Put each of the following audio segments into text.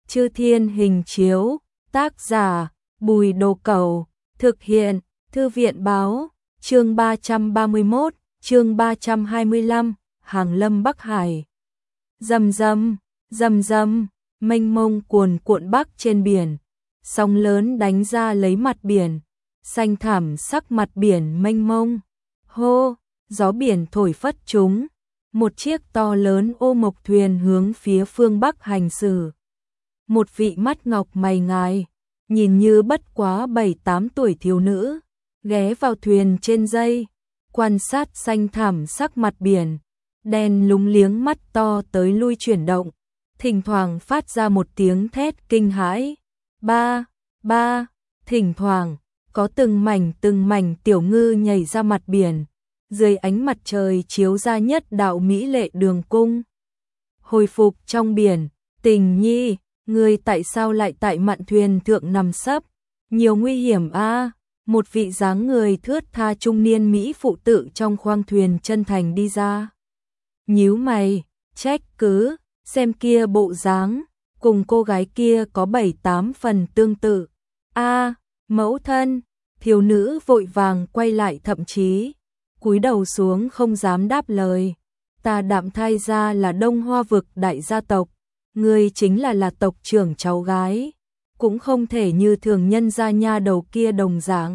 Chư Thiên Hình Chiếu, tác giả Bùi Đồ Cẩu, thực hiện Thư viện Báo, chương 331, chương 325, Hàng Lâm Bắc Hải. Rầm rầm, rầm rầm, mênh mông cuồn cuộn bắc trên biển, sóng lớn đánh ra lấy mặt biển, xanh thảm sắc mặt biển mênh mông. Hô, gió biển thổi phất chúng, một chiếc to lớn ô mộc thuyền hướng phía phương Bắc hành xử. Một vị mắt ngọc mày ngài, nhìn như bất quá 7-8 tuổi thiếu nữ, ghé vào thuyền trên dây, quan sát xanh thảm sắc mặt biển, đen lúng liếng mắt to tới lui chuyển động, thỉnh thoảng phát ra một tiếng thét kinh hãi. Ba, ba, thỉnh thoảng có từng mảnh tiểu ngư nhảy ra mặt biển, dưới ánh mặt trời chiếu ra nhất đạo mỹ lệ đường cung. Hồi phục trong biển, Tình Nhi, ngươi tại sao lại tại mạn thuyền thượng nằm sấp? Nhiều nguy hiểm a. Một vị dáng người thướt tha trung niên mỹ phụ tự trong khoang thuyền chân thành đi ra. Nhíu mày, trách cứ, xem kia bộ dáng, cùng cô gái kia có 7-8 phần tương tự. A, mẫu thân, thiếu nữ vội vàng quay lại, thậm chí cúi đầu xuống không dám đáp lời. Ta Đạm Thai gia là Đông Hoa vực đại gia tộc, ngươi chính là tộc trưởng cháu gái, cũng không thể như thường nhân gia nha đầu kia đồng dạng.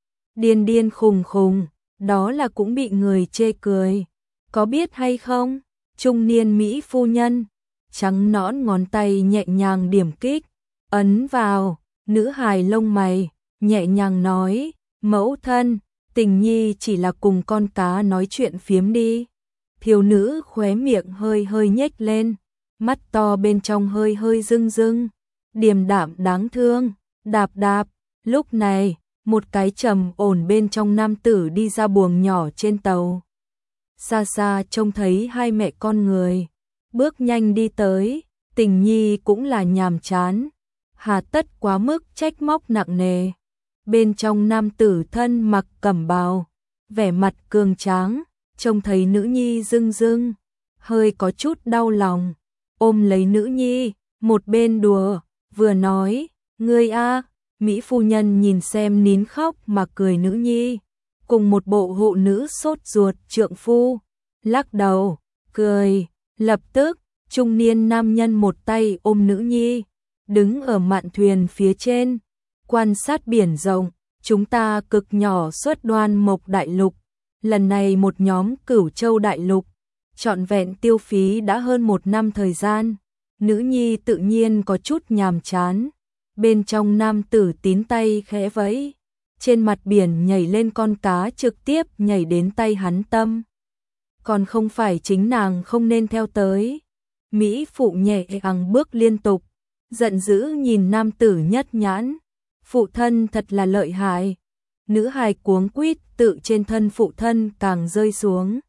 Điên khùng khùng, đó là cũng bị người chê cười. Có biết hay không? Trung niên mỹ phu nhân, trắng nõn ngón tay nhẹ nhàng điểm kích, ấn vào, nữ hài lông mày, nhẹ nhàng nói, mẫu thân, Tình Nhi chỉ là cùng con cá nói chuyện phiếm đi. Thiếu nữ khóe miệng hơi nhếch lên, mắt to bên trong hơi rưng rưng, điềm đạm đáng thương, đạp. Lúc này, một cái trầm ổn bên trong nam tử đi ra buồng nhỏ trên tàu. Xa xa trông thấy hai mẹ con người, bước nhanh đi tới, Tình Nhi cũng là nhàm chán, hà tất quá mức trách móc nặng nề. Bên trong nam tử thân mặc cẩm bào, vẻ mặt cường tráng, trông thấy nữ nhi rưng rưng, hơi có chút đau lòng, ôm lấy nữ nhi, một bên đùa, vừa nói, ngươi a. Mỹ phu nhân nhìn xem nín khóc mà cười nữ nhi, cùng một bộ hộ nữ sốt ruột trượng phu, lắc đầu, cười, lập tức, trung niên nam nhân một tay ôm nữ nhi, đứng ở mạn thuyền phía trên, quan sát biển rộng, chúng ta cực nhỏ xuất Đoan Mộc Đại Lục, lần này một nhóm Cửu Châu Đại Lục, trọn vẹn tiêu phí đã hơn 1 năm thời gian, nữ nhi tự nhiên có chút nhàm chán. Bên trong nam tử tín tay khẽ vẫy, trên mặt biển nhảy lên con cá trực tiếp nhảy đến tay hắn tâm. Còn không phải chính nàng không nên theo tới. Mỹ phụ nhẹ ằng bước liên tục, giận dữ nhìn nam tử nhất nhãn. Phụ thân thật là lợi hại. Nữ hài cuống quýt tự trên thân phụ thân càng rơi xuống.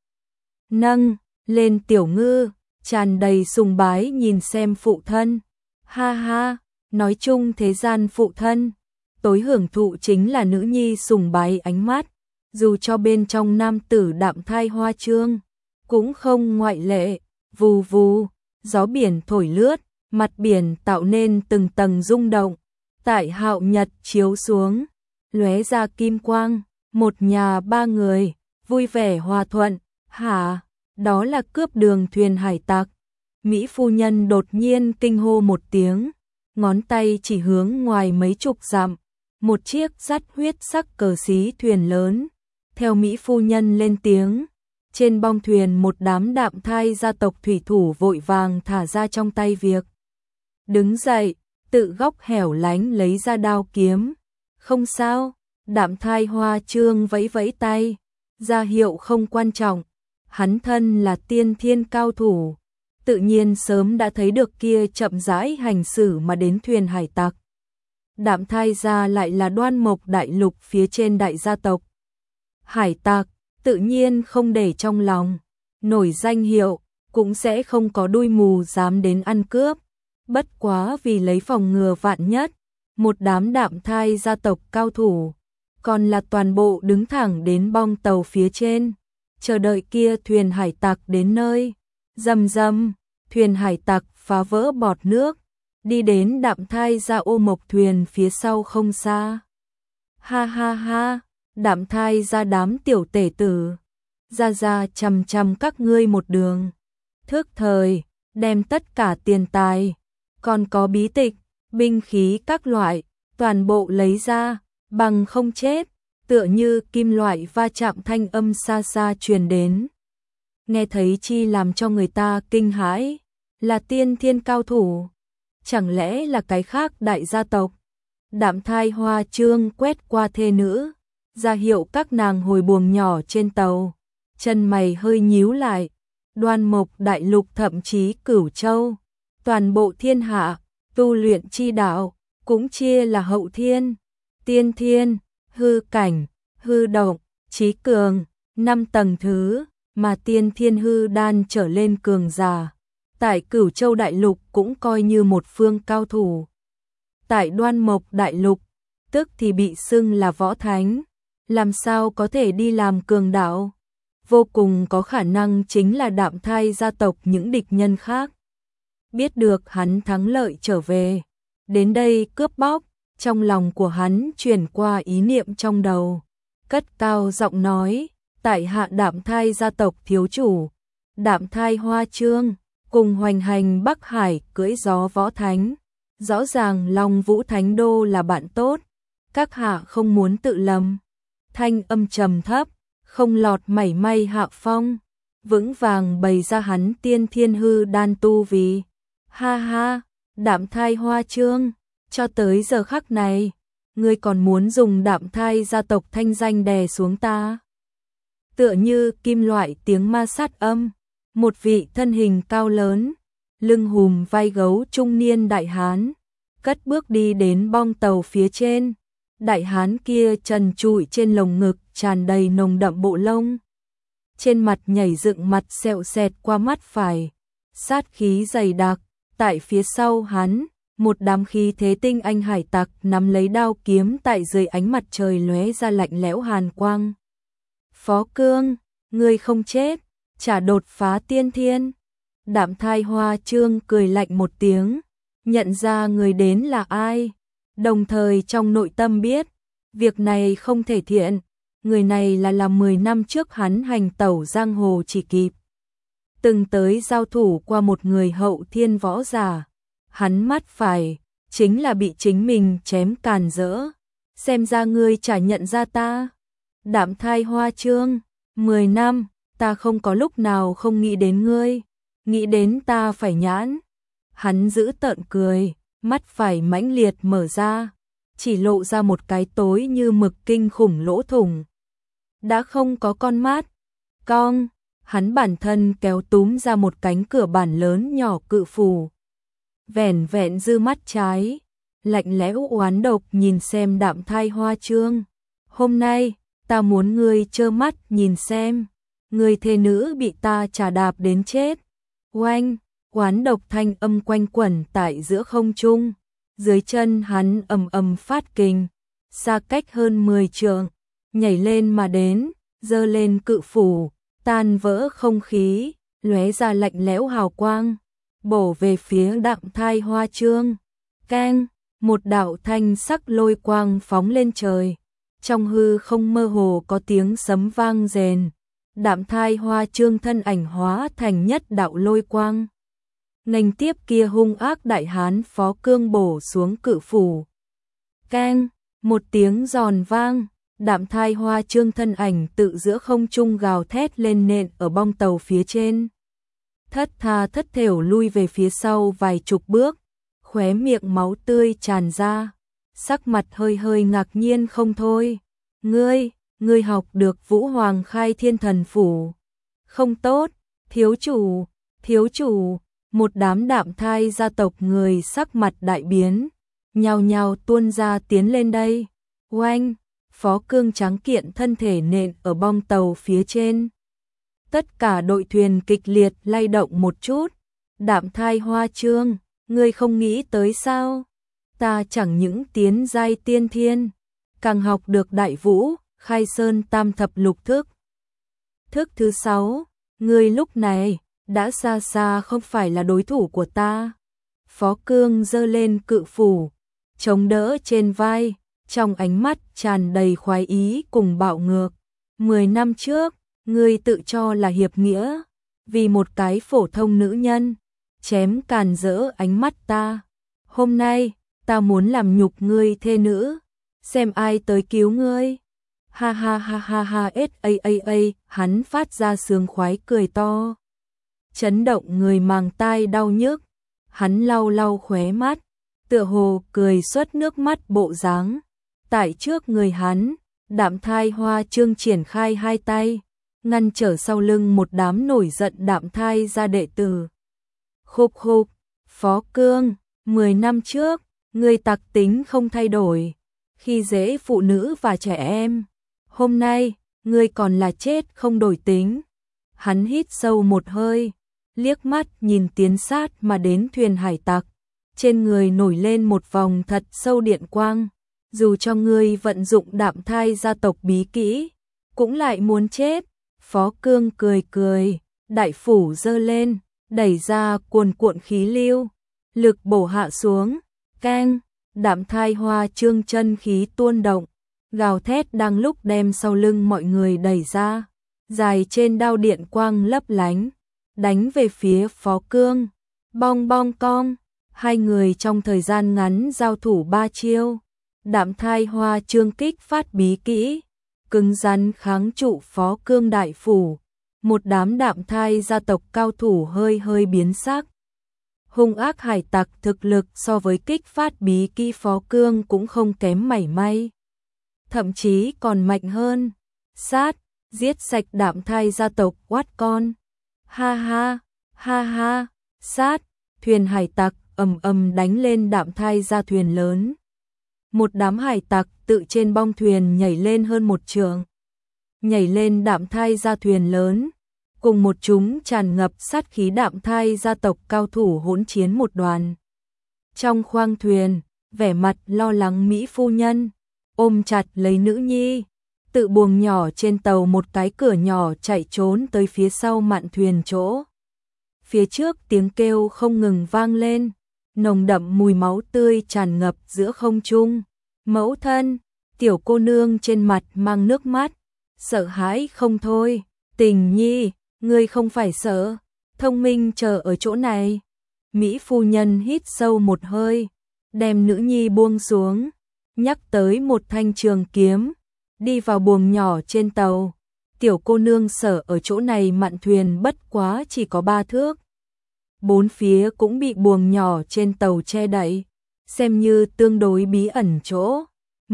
Nâng lên tiểu ngư, tràn đầy sùng bái nhìn xem phụ thân. Ha ha. Nói chung thế gian phụ thân, tối hưởng thụ chính là nữ nhi sùng bái ánh mắt, dù cho bên trong nam tử Đạm Thai hoa trương, cũng không ngoại lệ. Vù vù, gió biển thổi lướt, mặt biển tạo nên từng tầng rung động, tại hạo nhật chiếu xuống, lóe ra kim quang, một nhà 3 người, vui vẻ hòa thuận. Hả, đó là cướp đường thuyền hải tặc. Mỹ phu nhân đột nhiên kinh hô một tiếng, ngón tay chỉ hướng ngoài mấy chục dặm, một chiếc dắt huyết sắc cờ xí thuyền lớn. Theo Mỹ phu nhân lên tiếng, trên bong thuyền một đám Đạm Thai gia tộc thủy thủ vội vàng thả ra trong tay việc. Đứng dậy, tự góc hẻo lánh lấy ra đao kiếm. Không sao, Đạm Thai hoa trương vẫy vẫy tay, ra hiệu không quan trọng, hắn thân là tiên thiên cao thủ. Tự nhiên sớm đã thấy được kia chậm rãi hành xử mà đến thuyền hải tặc. Đạm Thai gia lại là Đoan Mộc Đại Lục phía trên đại gia tộc. Hải tặc, tự nhiên không để trong lòng, nổi danh hiệu, cũng sẽ không có đuôi mù dám đến ăn cướp. Bất quá vì lấy phòng ngừa vạn nhất, một đám Đạm Thai gia tộc cao thủ, còn là toàn bộ đứng thẳng đến bong tàu phía trên, chờ đợi kia thuyền hải tặc đến nơi. Rầm rầm, thuyền hải tặc phá vỡ bọt nước, đi đến Đạm Thai Gia Ô Mộc thuyền phía sau không xa. Ha ha ha, Đạm Thai Gia đám tiểu tể tử, ra chằm chằm các ngươi một đường. Thức thời, đem tất cả tiền tài, còn có bí tịch, binh khí các loại, toàn bộ lấy ra, bằng không chết, tựa như kim loại va chạm thanh âm xa xa truyền đến. Nghe thấy chi làm cho người ta kinh hãi, là tiên thiên cao thủ, chẳng lẽ là cái khác đại gia tộc. Đạm Thai Hoa Trương quét qua thê nữ, ra hiệu các nàng hồi buồng nhỏ trên tàu, chân mày hơi nhíu lại. Đoan Mộc đại lục thậm chí Cửu Châu, toàn bộ thiên hạ, tu luyện chi đạo, cũng chia là hậu thiên, tiên thiên, hư cảnh, hư động, trí cường, 5 tầng thứ, mà tiên thiên hư đan trở lên cường giả. Tại Cửu Châu đại lục cũng coi như một phương cao thủ. Tại Đoan Mộc đại lục, tức thì bị xưng là võ thánh, làm sao có thể đi làm cường đạo? Vô cùng có khả năng chính là Đạm Thai gia tộc những địch nhân khác. Biết được hắn thắng lợi trở về, đến đây cướp bóc, trong lòng của hắn chuyển qua ý niệm trong đầu, cất cao giọng nói, tại hạ Đạm Thai gia tộc thiếu chủ, Đạm Thai Hoa Trương, cùng hoành hành Bắc Hải cưỡi gió võ thánh, rõ ràng Long Vũ Thánh Đô là bạn tốt, các hạ không muốn tự lầm. Thanh âm trầm thấp, không lọt mảy may hạ phong, vững vàng bày ra hắn tiên thiên hư đan tu vì. Ha ha, Đạm Thai Hoa Trương, cho tới giờ khắc này, ngươi còn muốn dùng Đạm Thai gia tộc thanh danh đè xuống ta. Tựa như kim loại tiếng ma sát âm, một vị thân hình cao lớn, lưng hùm vai gấu trung niên đại hán, cất bước đi đến bong tàu phía trên. Đại hán kia trần trụi trên lồng ngực tràn đầy nồng đậm bộ lông. Trên mặt nhảy dựng mặt sẹo xẹt qua mắt phải, sát khí dày đặc. Tại phía sau hắn, một đám khí thế tinh anh hải tặc nắm lấy đao kiếm tại dưới ánh mặt trời lóe ra lạnh lẽo hàn quang. Phó Cương, ngươi không chết, trả đột phá tiên thiên. Đạm Thai Hoa Trương cười lạnh một tiếng, nhận ra người đến là ai. Đồng thời trong nội tâm biết, việc này không thể thiện, người này là 10 năm trước hắn hành tẩu giang hồ chỉ kịp. Từng tới giao thủ qua một người hậu thiên võ giả, hắn mắt phải, chính là bị chính mình chém càn rỡ. Xem ra ngươi chả nhận ra ta. Đạm Thai Hoa Trương, 10 năm, ta không có lúc nào không nghĩ đến ngươi, nghĩ đến ta phải nhãn. Hắn giữ tợn cười. Mắt phải mãnh liệt mở ra, chỉ lộ ra một cái tối như mực kinh khủng lỗ thủng. Đã không có con mắt, cong, hắn bản thân kéo túm ra một cánh cửa bản lớn nhỏ cự phù. Vẻn vẹn dư mắt trái, lạnh lẽo oán độc nhìn xem Đạm Thai Hoa Trương. Hôm nay, ta muốn ngươi trơ mắt nhìn xem, người thê nữ bị ta chà đạp đến chết. Oanh! Oán độc thanh âm quanh quẩn tại giữa không trung, dưới chân hắn ầm ầm phát kình, xa cách hơn 10 trượng, nhảy lên mà đến, giơ lên cự phủ, tan vỡ không khí, lóe ra lạnh lẽo hào quang, bổ về phía Đạm Thai Hoa Trương. Keng, một đạo thanh sắc lôi quang phóng lên trời, trong hư không mơ hồ có tiếng sấm vang rền. Đạm Thai Hoa Trương thân ảnh hóa thành nhất đạo lôi quang. Nghênh tiếp kia hung ác đại hán Phó Cương bổ xuống cự phủ. Keng, một tiếng giòn vang, Đạm Thai Hoa Trương thân ảnh tự giữa không trung gào thét lên nện ở bong tàu phía trên. Thất tha thất thểu lui về phía sau vài chục bước, khóe miệng máu tươi tràn ra, sắc mặt hơi hơi ngạc nhiên không thôi. Ngươi học được Vũ Hoàng Khai Thiên Thần Phủ. Không tốt, thiếu chủ. Một đám Đạm Thai gia tộc người sắc mặt đại biến, nhao nhao tuôn ra tiến lên đây. Oanh, Phó Cương tráng kiện thân thể nện ở bong tàu phía trên. Tất cả đội thuyền kịch liệt lay động một chút. Đạm Thai Hoa Trương, ngươi không nghĩ tới sao? Ta chẳng những tiến giai tiên thiên, càng học được Đại Vũ, Khai Sơn Tam Thập Lục Thức. Thức thứ 6, ngươi lúc này đã xa xa không phải là đối thủ của ta. Phó Cương giơ lên cự phủ, chống đỡ trên vai, trong ánh mắt tràn đầy khoái ý cùng bạo ngược. 10 năm trước, ngươi tự cho là hiệp nghĩa, vì một cái phổ thông nữ nhân, chém càn rỡ ánh mắt ta. Hôm nay, ta muốn làm nhục ngươi thê nữ, xem ai tới cứu ngươi. Ha ha ha ha ha a, hắn phát ra sướng khoái cười to, chấn động người màng tai đau nhức. Hắn lau lau khóe mắt, tựa hồ cười xuất nước mắt bộ dáng. Tại trước người hắn, Đạm Thai Hoa Trương triển khai hai tay, ngăn trở sau lưng một đám nổi giận Đạm Thai gia đệ tử. Khục khục, Phó Cương, 10 năm trước, ngươi tặc tính không thay đổi, khi dễ phụ nữ và trẻ em. Hôm nay, ngươi còn là chết không đổi tính. Hắn hít sâu một hơi, liếc mắt nhìn tiến sát mà đến thuyền hải tặc. Trên người nổi lên một vòng thật sâu điện quang. Dù cho ngươi vận dụng Đạm Thai gia tộc bí kỹ, cũng lại muốn chết. Phó Cương cười cười, đại phủ giơ lên, đẩy ra cuồn cuộn khí lưu, lực bổ hạ xuống, keng, Đạm Thai Hoa Trương chân khí tuôn động, gào thét đang lúc đem sau lưng mọi người đẩy ra, dài trên đao điện quang lấp lánh, đánh về phía Phó Cương. Bong bong cong, hai người trong thời gian ngắn giao thủ 3 chiêu. Đạm Thai Hoa Trương kích phát bí kỹ, cứng rắn kháng trụ Phó Cương đại phủ. Một đám Đạm Thai gia tộc cao thủ hơi hơi biến sắc. Hung ác hải tặc thực lực so với kích phát bí kỹ Phó Cương cũng không kém mảy may, thậm chí còn mạnh hơn. Sát, giết sạch Đạm Thai gia tộc oát con. Ha ha, ha ha, sát, thuyền hải tặc ầm ầm đánh lên Đạm Thai gia thuyền lớn. Một đám hải tặc tự trên bong thuyền nhảy lên hơn 1 trượng, nhảy lên Đạm Thai gia thuyền lớn, cùng một chúng tràn ngập sát khí Đạm Thai gia tộc cao thủ hỗn chiến một đoàn. Trong khoang thuyền, vẻ mặt lo lắng Mỹ phu nhân ôm chặt lấy nữ nhi, tự buồng nhỏ trên tàu một cái cửa nhỏ chạy trốn tới phía sau mạn thuyền chỗ. Phía trước tiếng kêu không ngừng vang lên, nồng đậm mùi máu tươi tràn ngập giữa không trung. Mẫu thân, tiểu cô nương trên mặt mang nước mắt, sợ hãi không thôi. Tình nhi, ngươi không phải sợ, thông minh chờ ở chỗ này. Mỹ phu nhân hít sâu một hơi, đem nữ nhi buông xuống, nhắc tới một thanh trường kiếm, đi vào buồng nhỏ trên tàu. Tiểu cô nương sợ ở chỗ này mạn thuyền bất quá chỉ có 3 thước. 4 phía cũng bị buồng nhỏ trên tàu che đậy, xem như tương đối bí ẩn chỗ.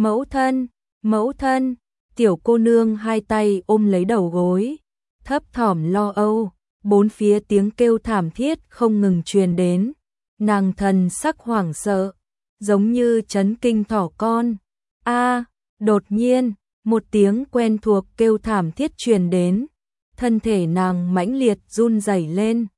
Mẫu thân, tiểu cô nương hai tay ôm lấy đầu gối, thấp thỏm lo âu, 4 phía tiếng kêu thảm thiết không ngừng truyền đến. Nàng thần sắc hoảng sợ, giống như chấn kinh thỏ con. Đột nhiên, một tiếng quen thuộc kêu thảm thiết truyền đến, thân thể nàng mãnh liệt run rẩy lên.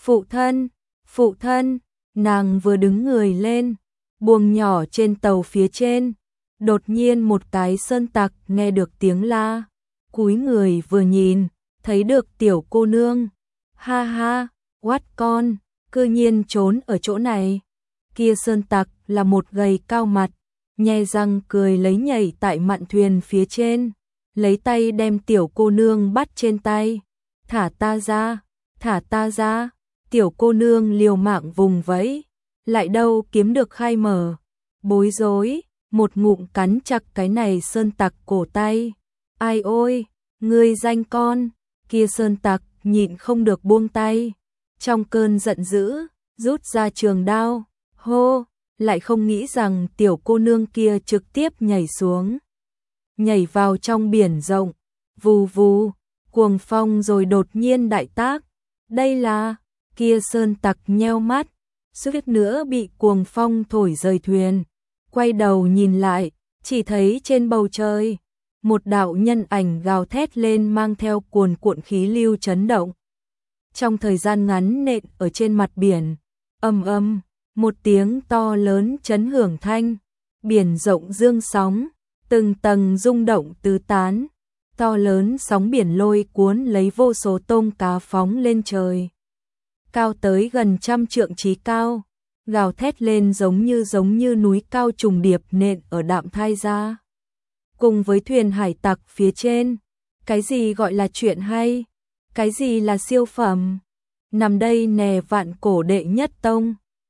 Phụ thân, nàng vừa đứng người lên, buồng nhỏ trên tàu phía trên, đột nhiên một cái sơn tặc nghe được tiếng la, cúi người vừa nhìn, thấy được tiểu cô nương. Ha ha, oát con, cư nhiên trốn ở chỗ này. Kia sơn tặc là một gầy cao mặt, nhe răng cười lấy nhảy tại mạn thuyền phía trên, lấy tay đem tiểu cô nương bắt trên tay. Thả ta ra, tiểu cô nương liều mạng vùng vẫy, lại đâu kiếm được khai mở. Bối rối, một ngụm cắn chặt cái này sơn tặc cổ tay. Ai ôi, ngươi danh con, kia sơn tặc nhịn không được buông tay. Trong cơn giận dữ, rút ra trường đao, hô, lại không nghĩ rằng tiểu cô nương kia trực tiếp nhảy xuống. Nhảy vào trong biển rộng, vù vù, cuồng phong rồi đột nhiên đại tác. Đây là, kia sơn tặc nheo mắt, suýt nữa bị cuồng phong thổi rời thuyền. Quay đầu nhìn lại, chỉ thấy trên bầu trời, một đạo nhân ảnh gào thét lên mang theo cuồn cuộn khí lưu chấn động. Trong thời gian ngắn nện ở trên mặt biển, ầm ầm, một tiếng to lớn chấn hưởng thanh, biển rộng dương sóng, từng tầng rung động tứ tán, to lớn sóng biển lôi cuốn lấy vô số tôm cá phóng lên trời. Cao tới gần 100 trượng trí cao, gào thét lên giống như núi cao trùng điệp nện ở Đạm Thai gia. Cùng với thuyền hải tặc phía trên, cái gì gọi là chuyện hay, cái gì là siêu phẩm. Nằm đây nè Vạn Cổ đệ nhất tông,